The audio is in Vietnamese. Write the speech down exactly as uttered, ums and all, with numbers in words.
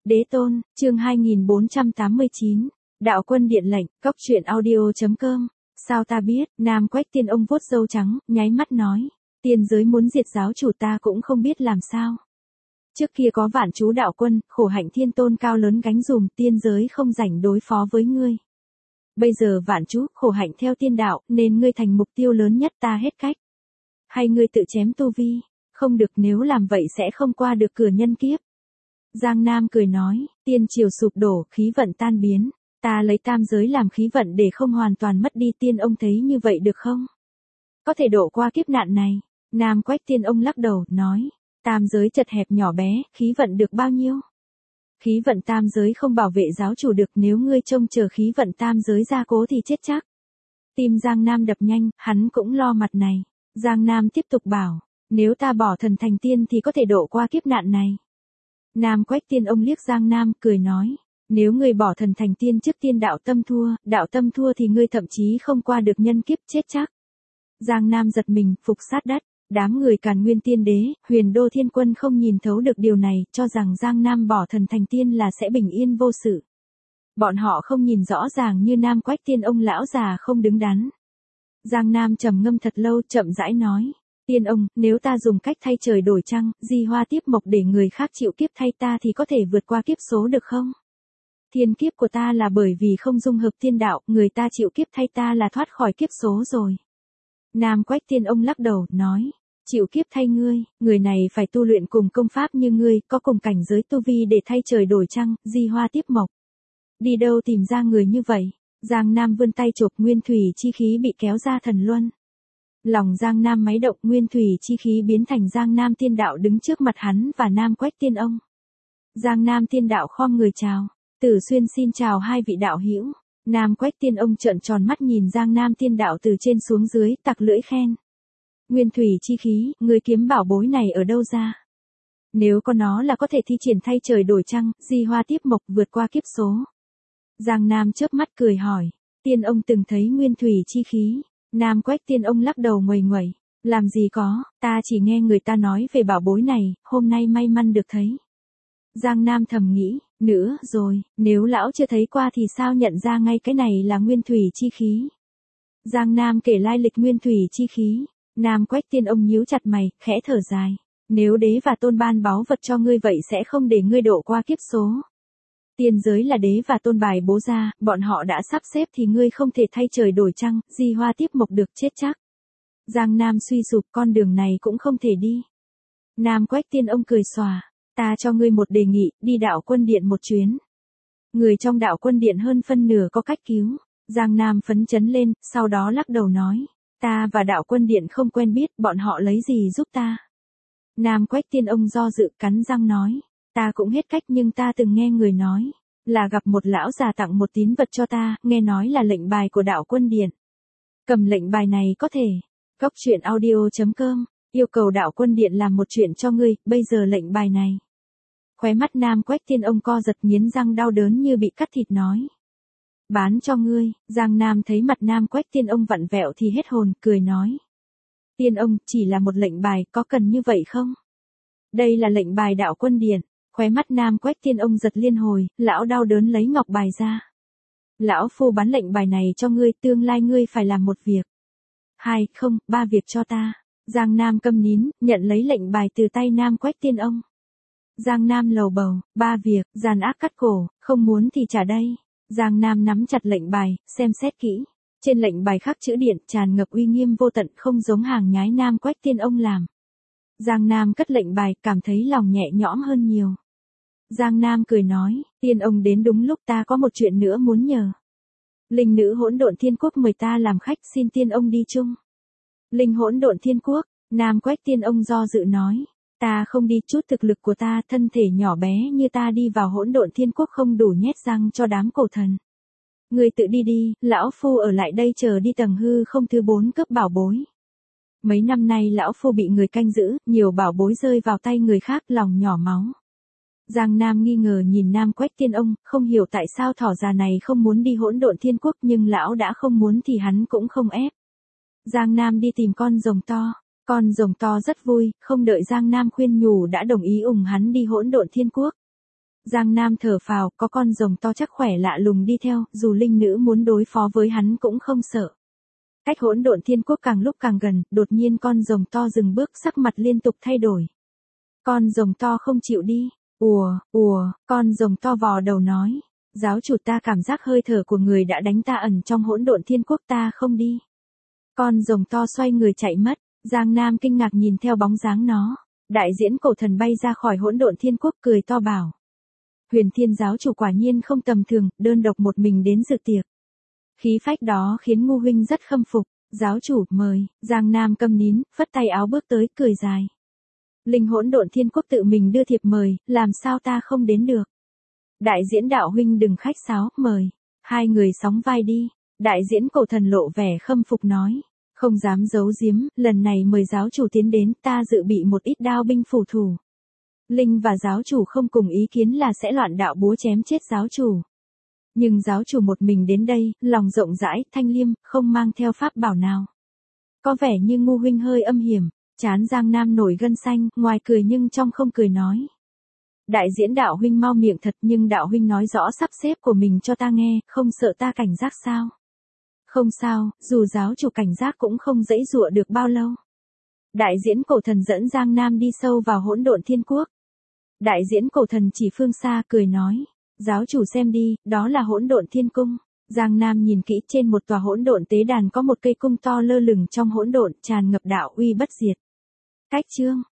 Đế tôn, chương hai nghìn bốn trăm tám mươi chín. Đạo quân điện lệnh, cốc truyện audio.com. Sao ta biết, Nam Quách Tiên ông vuốt râu trắng, nháy mắt nói. Tiên giới muốn diệt giáo chủ ta cũng không biết làm sao. Trước kia có vạn chú đạo quân, khổ hạnh thiên tôn cao lớn gánh dùm, tiên giới không rảnh đối phó với ngươi. Bây giờ vạn chú, khổ hạnh theo tiên đạo, nên ngươi thành mục tiêu lớn nhất ta hết cách. Hay ngươi tự chém tu vi, không được, nếu làm vậy sẽ không qua được cửa nhân kiếp. Giang Nam cười nói, tiên triều sụp đổ, khí vận tan biến, ta lấy tam giới làm khí vận để không hoàn toàn mất đi, tiên ông thấy như vậy được không? Có thể độ qua kiếp nạn này. Nam Quách Tiên ông lắc đầu, nói, tam giới chật hẹp nhỏ bé, khí vận được bao nhiêu? Khí vận tam giới không bảo vệ giáo chủ được, nếu ngươi trông chờ khí vận tam giới gia cố thì chết chắc. Tim Giang Nam đập nhanh, hắn cũng lo mặt này. Giang Nam tiếp tục bảo, nếu ta bỏ thần thành tiên thì có thể độ qua kiếp nạn này. Nam Quách Tiên ông liếc Giang Nam, cười nói, nếu ngươi bỏ thần thành tiên trước tiên đạo tâm thua, đạo tâm thua thì ngươi thậm chí không qua được nhân kiếp, chết chắc. Giang Nam giật mình, phục sát đất, đám người Càn Nguyên Tiên Đế, Huyền Đô Thiên Quân không nhìn thấu được điều này, cho rằng Giang Nam bỏ thần thành tiên là sẽ bình yên vô sự. Bọn họ không nhìn rõ ràng như Nam Quách Tiên ông lão già không đứng đắn. Giang Nam trầm ngâm thật lâu, chậm rãi nói, tiên ông, nếu ta dùng cách thay trời đổi trăng, di hoa tiếp mộc để người khác chịu kiếp thay ta thì có thể vượt qua kiếp số được không? Thiên kiếp của ta là bởi vì không dung hợp thiên đạo, người ta chịu kiếp thay ta là thoát khỏi kiếp số rồi. Nam Quách Tiên ông lắc đầu, nói, chịu kiếp thay ngươi, người này phải tu luyện cùng công pháp như ngươi, có cùng cảnh giới tu vi để thay trời đổi trăng, di hoa tiếp mộc. Đi đâu tìm ra người như vậy? Giang Nam vươn tay chộp, nguyên thủy chi khí bị kéo ra thần luân. Lòng Giang Nam máy động, nguyên thủy chi khí biến thành Giang Nam tiên đạo đứng trước mặt hắn và Nam Quách Tiên ông. Giang Nam tiên đạo khom người chào, Tử Xuyên xin chào hai vị đạo hữu. Nam Quách Tiên ông trợn tròn mắt nhìn Giang Nam tiên đạo từ trên xuống dưới, tặc lưỡi khen. Nguyên thủy chi khí, người kiếm bảo bối này ở đâu ra? Nếu có nó là có thể thi triển thay trời đổi trăng, di hoa tiếp mộc, vượt qua kiếp số. Giang Nam chớp mắt cười hỏi, tiên ông từng thấy nguyên thủy chi khí? Nam Quách Tiên ông lắc đầu nguầy nguẩy, làm gì có, ta chỉ nghe người ta nói về bảo bối này, hôm nay may mắn được thấy. Giang Nam thầm nghĩ, nữa rồi, nếu lão chưa thấy qua thì sao nhận ra ngay cái này là nguyên thủy chi khí. Giang Nam kể lai lịch nguyên thủy chi khí. Nam Quách Tiên ông nhíu chặt mày, khẽ thở dài, nếu đế và tôn ban báu vật cho ngươi vậy sẽ không để ngươi độ qua kiếp số. Tiên giới là đế và tôn bài bố ra, bọn họ đã sắp xếp thì ngươi không thể thay trời đổi trăng, di hoa tiếp mộc được, chết chắc. Giang Nam suy sụp, con đường này cũng không thể đi. Nam Quách Tiên ông cười xòa, ta cho ngươi một đề nghị, đi đạo quân điện một chuyến. Người trong đạo quân điện hơn phân nửa có cách cứu. Giang Nam phấn chấn lên, sau đó lắc đầu nói, ta và đạo quân điện không quen biết, bọn họ lấy gì giúp ta. Nam Quách Tiên ông do dự, cắn răng nói, ta cũng hết cách, nhưng ta từng nghe người nói, là gặp một lão già tặng một tín vật cho ta, nghe nói là lệnh bài của đạo quân điện. Cầm lệnh bài này có thể. Cốc truyện audio.com, yêu cầu đạo quân điện làm một chuyện cho ngươi, bây giờ lệnh bài này. Khóe mắt Nam Quách Tiên ông co giật, nghiến răng đau đớn như bị cắt thịt nói. Bán cho ngươi. Giang Nam thấy mặt Nam Quách Tiên ông vặn vẹo thì hết hồn, cười nói. Tiên ông, chỉ là một lệnh bài, có cần như vậy không? Đây là lệnh bài đạo quân điện. Khóe mắt Nam Quách Tiên ông giật liên hồi, lão đau đớn lấy ngọc bài ra. Lão phu bán lệnh bài này cho ngươi, tương lai ngươi phải làm một việc. Hai, không, ba việc cho ta. Giang Nam câm nín, nhận lấy lệnh bài từ tay Nam Quách Tiên ông. Giang Nam lầu bầu, ba việc, gian ác cắt cổ, không muốn thì trả đây. Giang Nam nắm chặt lệnh bài, xem xét kỹ. Trên lệnh bài khắc chữ điện, tràn ngập uy nghiêm vô tận, không giống hàng nhái Nam Quách Tiên ông làm. Giang Nam cất lệnh bài, cảm thấy lòng nhẹ nhõm hơn nhiều. Giang Nam cười nói, tiên ông đến đúng lúc, ta có một chuyện nữa muốn nhờ. Linh nữ hỗn độn thiên quốc mời ta làm khách, xin tiên ông đi chung. Linh hỗn độn thiên quốc, Nam Quách Tiên ông do dự nói, ta không đi, chút thực lực của ta, thân thể nhỏ bé như ta đi vào hỗn độn thiên quốc không đủ nhét răng cho đám cổ thần. Người tự đi đi, lão phu ở lại đây chờ đi tầng hư không thứ bốn cấp bảo bối. Mấy năm nay lão phu bị người canh giữ, nhiều bảo bối rơi vào tay người khác, lòng nhỏ máu. Giang Nam nghi ngờ nhìn Nam Quách Tiên ông, không hiểu tại sao thỏ già này không muốn đi hỗn độn thiên quốc, nhưng lão đã không muốn thì hắn cũng không ép. Giang Nam đi tìm con rồng to. Con rồng to rất vui, không đợi Giang Nam khuyên nhủ đã đồng ý ủng hắn đi hỗn độn thiên quốc. Giang Nam thở phào, có con rồng to chắc khỏe lạ lùng đi theo, dù linh nữ muốn đối phó với hắn cũng không sợ. Cách hỗn độn thiên quốc càng lúc càng gần, đột nhiên con rồng to dừng bước, sắc mặt liên tục thay đổi. Con rồng to không chịu đi. Ùa, ùa, con rồng to vò đầu nói. Giáo chủ, ta cảm giác hơi thở của người đã đánh ta ẩn trong hỗn độn thiên quốc, ta không đi. Con rồng to xoay người chạy mất, Giang Nam kinh ngạc nhìn theo bóng dáng nó. Đại diễn cổ thần bay ra khỏi hỗn độn thiên quốc cười to bảo. Huyền Thiên giáo chủ quả nhiên không tầm thường, đơn độc một mình đến dự tiệc. Khí phách đó khiến Ngu huynh rất khâm phục. Giáo chủ, mời. Giang Nam câm nín, phất tay áo bước tới, cười dài. Linh hỗn độn thiên quốc tự mình đưa thiệp mời, làm sao ta không đến được. Đại diễn đạo huynh đừng khách sáo, mời. Hai người sóng vai đi. Đại diễn cổ thần lộ vẻ khâm phục nói. Không dám giấu giếm, lần này mời giáo chủ tiến đến, ta dự bị một ít đao binh phủ thủ. Linh và giáo chủ không cùng ý kiến là sẽ loạn đạo búa chém chết giáo chủ. Nhưng giáo chủ một mình đến đây, lòng rộng rãi, thanh liêm, không mang theo pháp bảo nào. Có vẻ như Ngu huynh hơi âm hiểm, chán Giang Nam nổi gân xanh, ngoài cười nhưng trong không cười nói. Đại diễn đạo huynh mau miệng thật, nhưng đạo huynh nói rõ sắp xếp của mình cho ta nghe, không sợ ta cảnh giác sao? Không sao, dù giáo chủ cảnh giác cũng không dãy dụa được bao lâu. Đại diễn cổ thần dẫn Giang Nam đi sâu vào hỗn độn thiên quốc. Đại diễn cổ thần chỉ phương xa cười nói. Giáo chủ xem đi, đó là hỗn độn thiên cung. Giang Nam nhìn kỹ, trên một tòa hỗn độn tế đàn có một cây cung to lơ lửng trong hỗn độn, tràn ngập đạo uy bất diệt. Cách chương